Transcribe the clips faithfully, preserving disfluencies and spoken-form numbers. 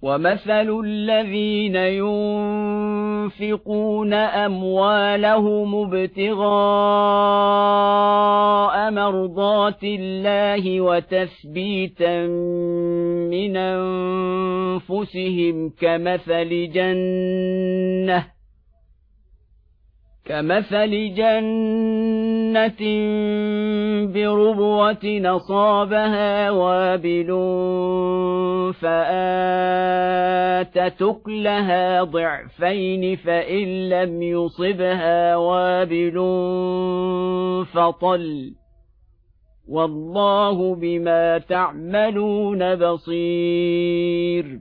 ومثل الذين ينفقون أموالهم ابتغاء مرضات الله وتثبيتا من أنفسهم كمثل جنة كمثل جنة بربوة أصابها وابل فآتت أكلها ضعفين فإن لم يصبها وابل فطل والله بما تعملون بصير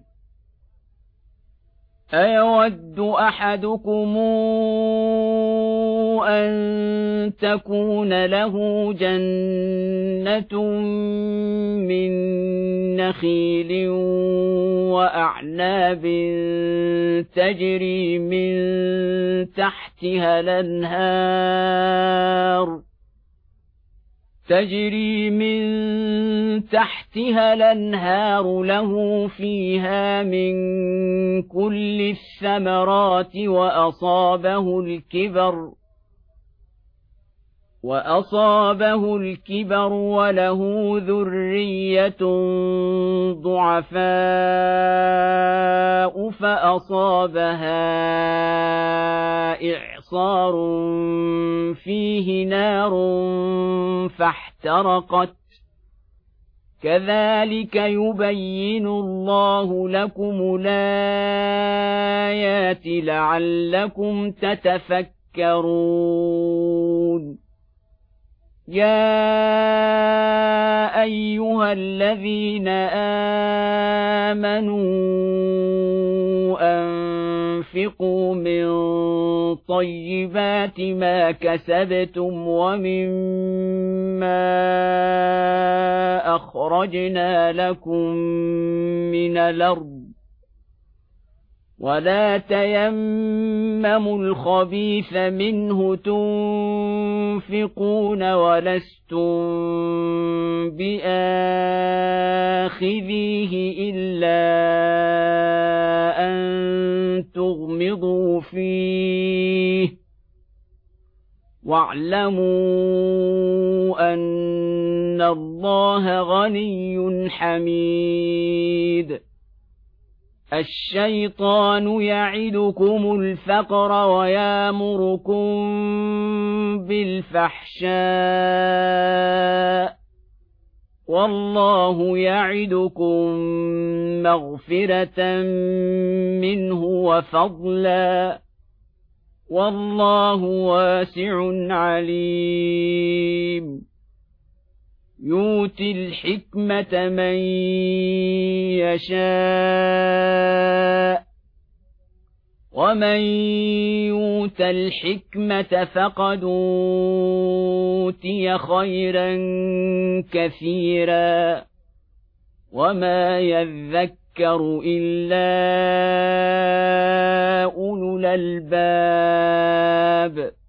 أيود أحدكم أن تكون له جنة من نخيل وأعناب تجري من تحتها الأنهار تجري من تحتها الأنهار له فيها من كل الثمرات وأصابه الكبر وأصابه الكبر وله ذرية ضعفاء فأصابها إعصار فيه نار فاحترقت كذلك يبين الله لكم الآيات لعلكم تتفكرون يا أيها الذين آمنوا أنفقوا من طيبات ما كسبتم ومما أخرجنا لكم من الأرض ولا تيمموا الخبيث منه تنفقون ولستم بآخذيه إلا أن تغمضوا فيه واعلموا أن الله غني حميد الشيطان يعدكم الفقر ويامركم بالفحشاء والله يعدكم مغفرة منه وفضلا والله واسع عليم يؤتي الحكمة من يشاء ومن يؤت الحكمة فقد أوتي خيرا كثيرا وما يذكر إلا أولو الألباب